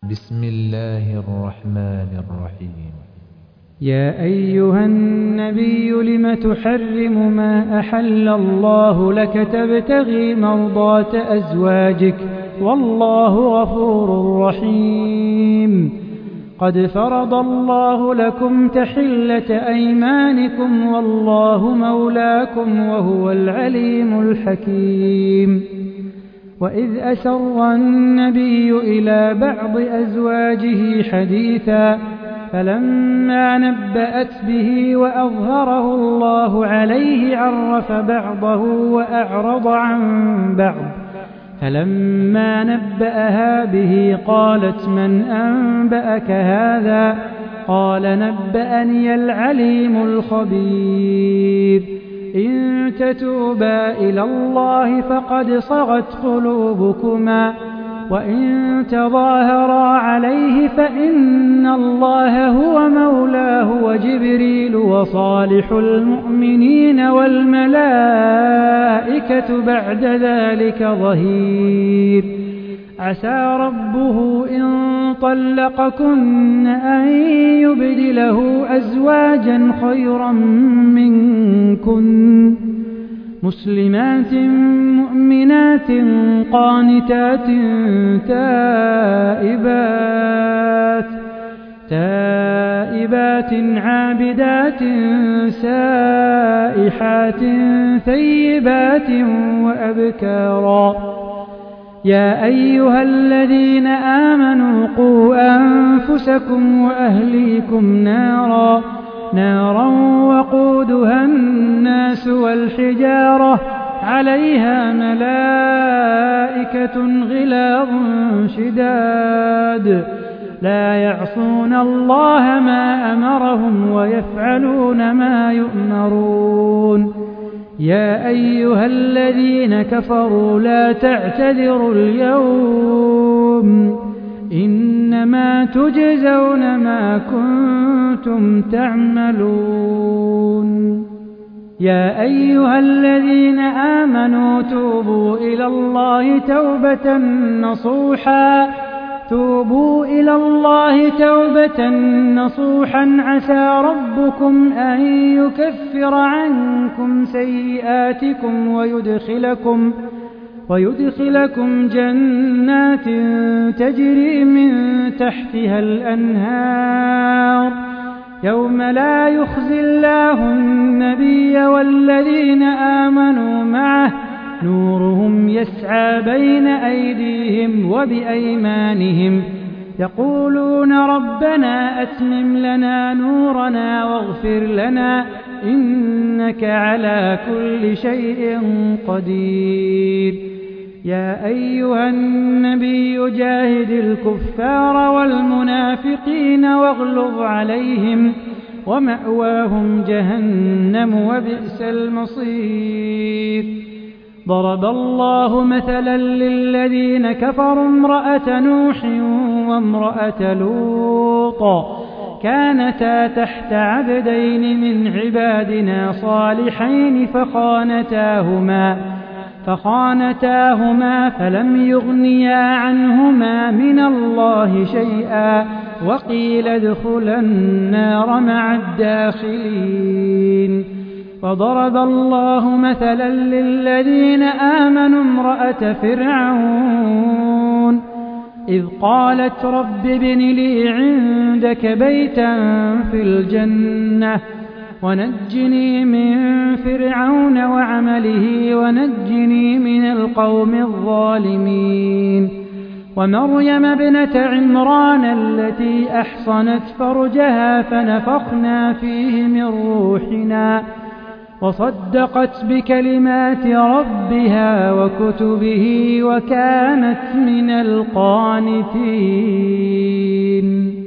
بسم الله الرحمن الرحيم. يا أيها النبي لم تحرم ما أحل الله لك تبتغي مرضات أزواجك والله غفور رحيم. قد فرض الله لكم تحلة أيمانكم والله مولاكم وهو العليم الحكيم. وإذ أسر النبي إلى بعض أزواجه حديثا فلما نبأت به وأظهره الله عليه عرف بعضه وأعرض عن بعض. فلما نبأها به قالت من أنبأك هذا؟ قال نبأني العليم الخبير. إن تتوبا إلى الله فقد صغت قلوبكما وإن تظاهرا عليه فإن الله هو مولاه وجبريل وصالح المؤمنين والملائكة بعد ذلك ظهير. عسى ربه إن طلقكن أن يبدله أزواجا خيرا منكن مسلمات مؤمنات قانتات تائبات عابدات سائحات ثيبات وأبكارا. يا أيها الذين آمنوا قوا أنفسكم وأهليكم نارا وقودها الناس والحجارة عليها ملائكة غلاظ شداد لا يعصون الله ما أمرهم ويفعلون ما يؤمرون. يا أيها الذين كفروا لا تعتذروا اليوم إنما تجزون ما كنتم تعملون. يا أيها الذين آمنوا توبوا إلى الله توبة نصوحا عسى ربكم أن يكفر عنكم سيئاتكم ويدخلكم جنات تجري من تحتها الأنهار يوم لا يخزي الله النبي والذين آمنوا معه نورهم يسعى بين أيديهم وبأيمانهم يقولون ربنا أتمم لنا نورنا واغفر لنا إنك على كل شيء قدير. يا أيها النبي جاهد الكفار والمنافقين واغلظ عليهم ومأواهم جهنم وبئس المصير. ضرب الله مثلا للذين كفروا امرأة نوح وامرأة لوط كانتا تحت عبدين من عبادنا صالحين فخانتاهما فلم يغنيا عنهما من الله شيئا وقيل ادخلا النار مع الداخلين. وضرب الله مثلا للذين آمنوا امرأة فرعون إذ قالت رب ابن لي عندك بيتا في الجنة ونجني من فرعون وعمله ونجني من القوم الظالمين. ومريم ابنة عمران التي أحصنت فرجها فنفخنا فيه من روحنا وصدقت بكلمات ربها وكتبه وكانت من القانتين.